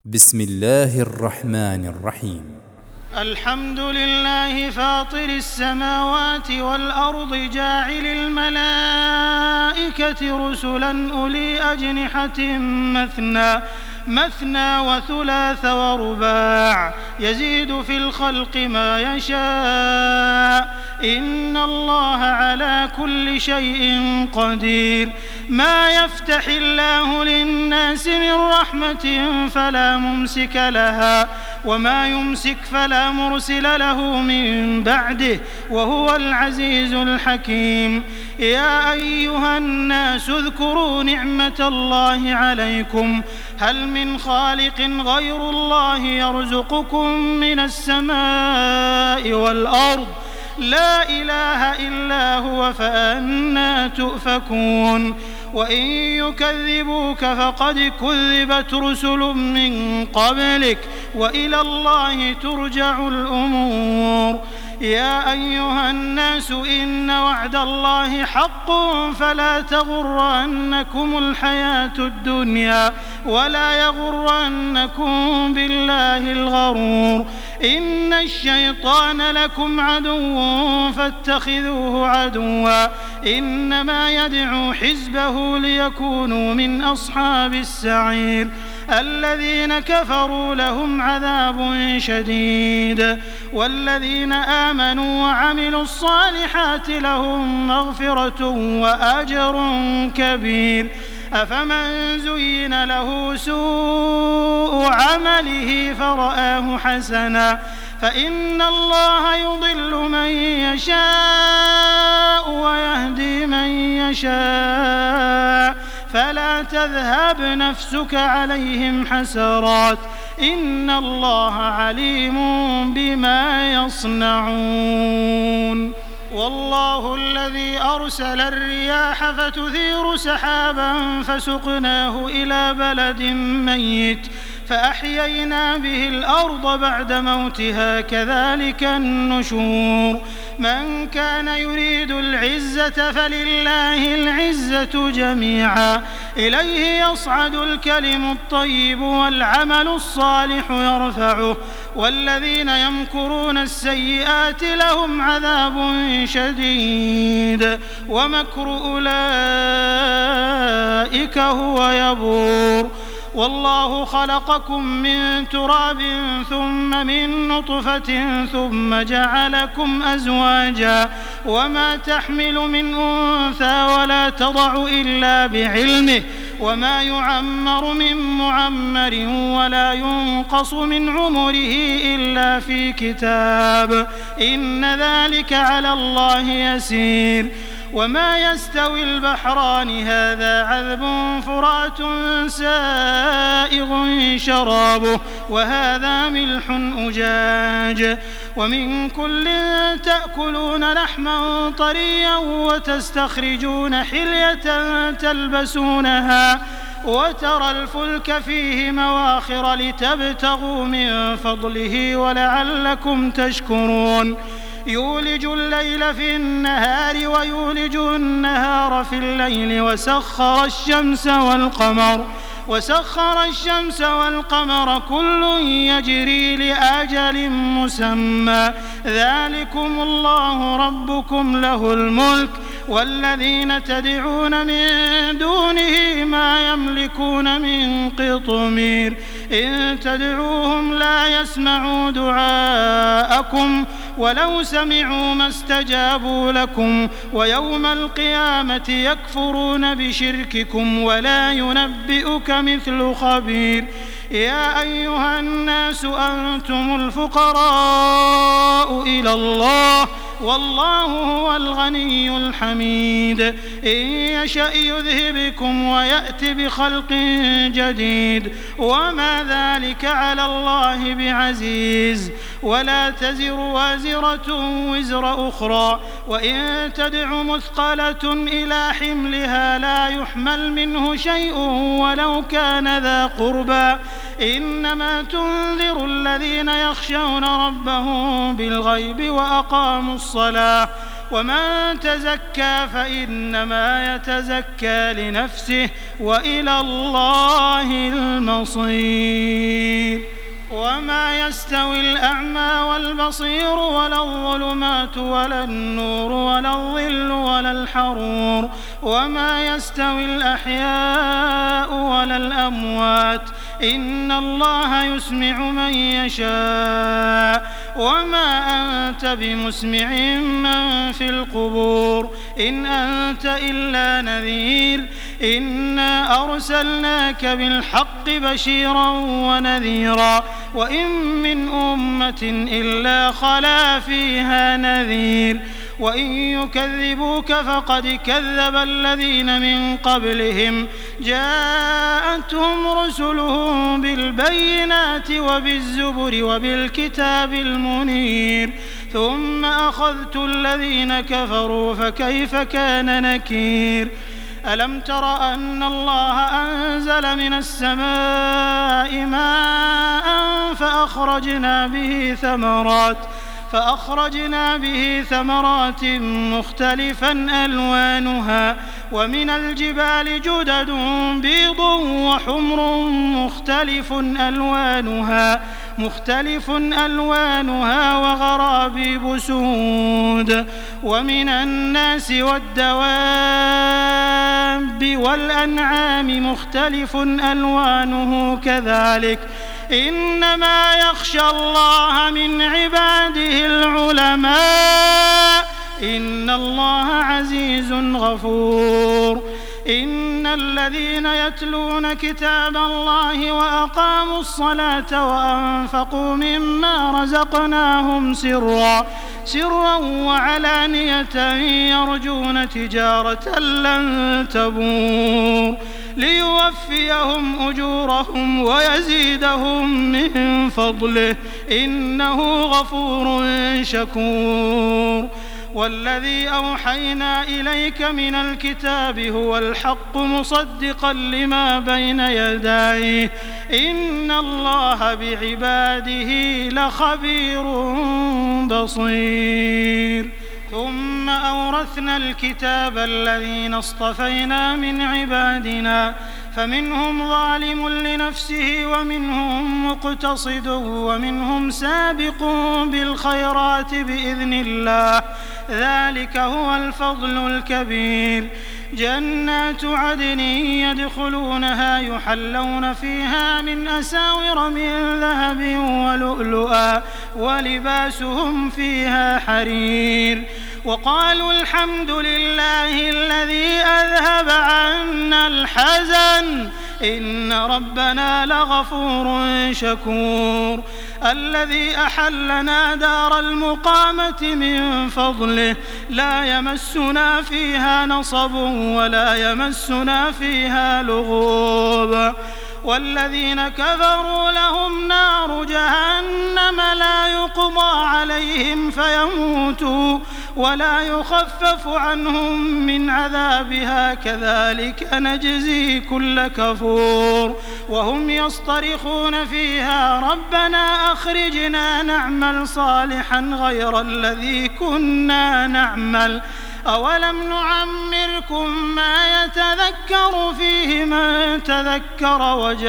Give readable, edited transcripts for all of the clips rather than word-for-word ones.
بسم الله الرحمن الرحيم. الحمد لله فاطر السماوات والأرض جاعل الملائكة رسلا أولي أجنحة مثنى وثلاث ورباع يزيد في الخلق ما يشاء إن الله على كل شيء قدير. ما يفتح الله للناس من رحمة فلا ممسك لها وما يمسك فلا مرسل له من بعده وهو العزيز الحكيم. يا أيها الناس اذكروا نعمة الله عليكم هل من خالق غير الله يرزقكم من السماء والأرض لا إله إلا هو فأنى تؤفكون. وإن يكذبوك فقد كذبت رسل من قبلك وإلى الله ترجع الأمور. يا أيها الناس إن وعد الله حق فلا تغرنكم الحياة الدنيا ولا يغرنكم بالله الغرور. إن الشيطان لكم عدو فاتخذوه عدوا إنما يدعو حزبه ليكونوا من أصحاب السعير. الذين كفروا لهم عذاب شديد والذين آمنوا وعملوا الصالحات لهم مغفرة وأجر كبير. أفمن زين له سوء عمله فرآه حسنا فإن الله يضل من يشاء ويهدي من يشاء فلا تذهب نفسك عليهم حسرات إن الله عليم بما يصنعون. والله الذي أرسل الرياح فتثير سحابا فسقناه إلى بلد ميت فأحيينا به الأرض بعد موتها كذلك النشور. من كان يريد العزة فلله العزة جميعا إليه يصعد الكلم الطيب والعمل الصالح يرفعه والذين يمكرون السيئات لهم عذاب شديد ومكر أولئك هو يبور. والله خلقكم من تراب ثم من نطفة ثم جعلكم أزواجا وما تحمل من أنثى ولا تضع إلا بعلمه وما يعمر من معمر ولا ينقص من عمره إلا في كتاب إن ذلك على الله يسير. وما يستوي البحران هذا عذب فرات سائغ شرابه وهذا ملح أجاج ومن كل تأكلون لحما طريا وتستخرجون حلية تلبسونها وترى الفلك فيه مواخر لتبتغوا من فضله ولعلكم تشكرون. يولج الليل في النهار ويولج النهار في الليل وسخر الشمس والقمر كل يجري لأجل مسمى ذلكم الله ربكم له الملك والذين تدعون من دونه ما يملكون من قطمير إن تدعوهم لا يسمعوا دعاءكم ولو سمعوا ما استجابوا لكم ويوم القيامة يكفرون بشرككم ولا ينبئك مثل خبير. يا أيها الناس أنتم الفقراء إلى الله والله هو الغني الحميد. إن يشأ يذهبكم ويأت بخلق جديد وما ذلك على الله بعزيز. ولا تزر وازرة وزر أخرى وإن تدع مثقلة إلى حملها لا يحمل منه شيء ولو كان ذا قربى إنما تنذر الذين يخشون ربهم بالغيب وأقاموا الصلاة ومن تزكى فإنما يتزكى لنفسه وإلى الله المصير. ما يستوي الأعمى والبصير ولا الظلمات ولا النور ولا الظل ولا الحرور وما يستوي الأحياء ولا الأموات إن الله يسمع من يشاء وما أنت بمسمع من في القبور إن أنت إلا نذير إنا أرسلناك بالحق بشيرا ونذيرا وإن من أمة إلا خلا فيها نذير وإن يكذبوك فقد كذب الذين من قبلهم جاءتهم رسلهم بالبينات وبالزبر وبالكتاب المنير ثم أخذت الذين كفروا فكيف كان نكير ألم تر أن الله أنزل من السماء ماء فأخرجنا به ثمرات مختلفا ألوانها ومن الجبال جدد بيض وحمر مختلف ألوانها وغرابيب سود ومن الناس والدواب والأنعام مختلف ألوانه كذلك إنما يخشى الله من عباده العلماء إن الله عزيز غفور إن الذين يتلون كتاب الله وأقاموا الصلاة وأنفقوا مما رزقناهم سرا وعلانية يرجون تجارة لن تبور ليوفيهم أجورهم ويزيدهم من فضله إنه غفور شكور والذي أوحينا إليك من الكتاب هو الحق مصدقا لما بين يديه إن الله بعباده لخبير بصير ثم أورثنا الكتاب الذين اصطفينا من عبادنا فمنهم ظالم لنفسه ومنهم مقتصد ومنهم سابق بالخيرات بإذن الله ذلك هو الفضل الكبير جنات عدن يدخلونها يحلون فيها من أساور من ذهب ولؤلؤا ولباسهم فيها حرير وقالوا الحمد لله الذي أذهب عنا الحزن إن ربنا لغفور شكور الذي أحلنا دار المقامة من فضله لا يمسنا فيها نصب ولا يمسنا فيها لغوب والذين كفروا لهم نار جهنم لا يقضى عليهم فيموتوا ولا يخفف عنهم من عذابها كذلك نجزي كل كفور وهم يصطرخون فيها ربنا أخرجنا نعمل صالحا غير الذي كنا نعمل أولم نعمركم ما يتذكر فيه من تذكر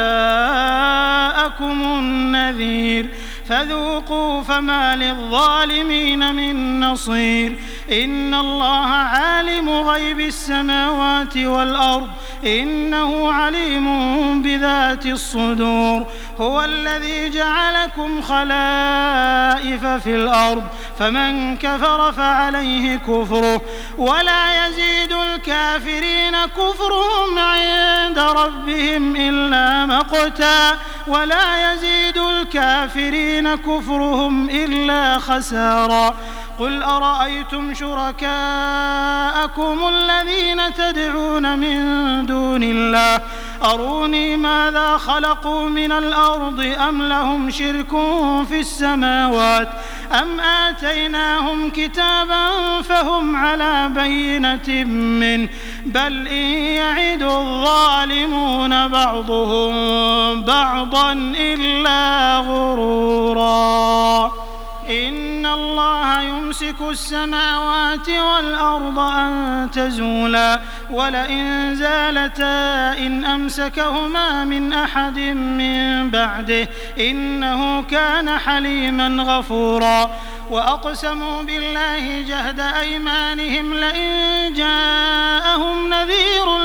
وجاءكم النذير فذوقوا فما للظالمين من نصير إن الله عالم غيب السماوات والأرض إنه عليم بذات الصدور هو الذي جعلكم خلائف في الأرض فمن كفر فعليه كفره ولا يزيد الكافرين كفرهم عند ربهم إلا مقتا ولا يزيد الكافرين كفرهم إلا خسارا قل أرأيتم شركاءكم الذين تدعون من دون الله أروني ماذا خلقوا من الأرض أم لهم شرك في السماوات أم آتيناهم كتابا فهم على بينة منه بل إن يعد الظالمون بعضهم بعضا إلا غرورا إن الله يمسك السماوات والأرض أن تزولا ولئن زالتا إن أمسكهما من أحد من بعده إنه كان حليما غفورا وأقسموا بالله جهد أيمانهم لئن جاءهم نذير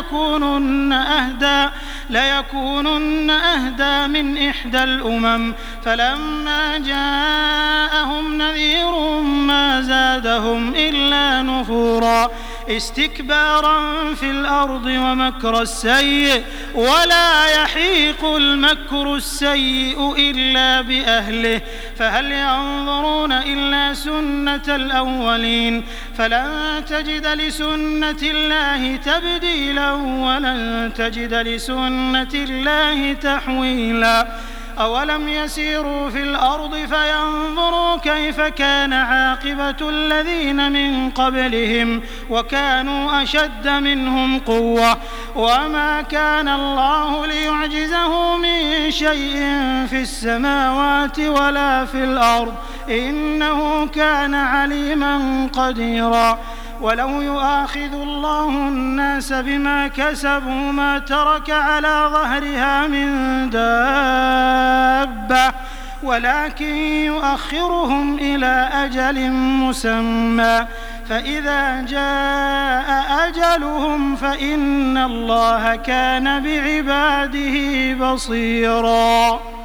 ليكونن أهدى من إحدى الأمم فلما جاءهم نذير ما زادهم إلا نفورا استكبارا في الأرض ومكر السيء ولا يحيق المكر السيء إلا بأهله فهل ينظرون إلا سنة الأولين فلن تجد لسنة الله تبديلا ولن تجد لسنة الله تحويلا أولم يسيروا في الأرض فينظروا كيف كان عاقبة الذين من قبلهم وكانوا أشد منهم قوة وما كان الله ليعجزه من شيء في السماوات ولا في الأرض إنه كان عليما قديرا ولو يؤاخذ الله الناس بما كسبوا ما ترك على ظهرها من دابة ولكن يؤخرهم إلى أجل مسمى فإذا جاء أجلهم فإن الله كان بعباده بصيرا.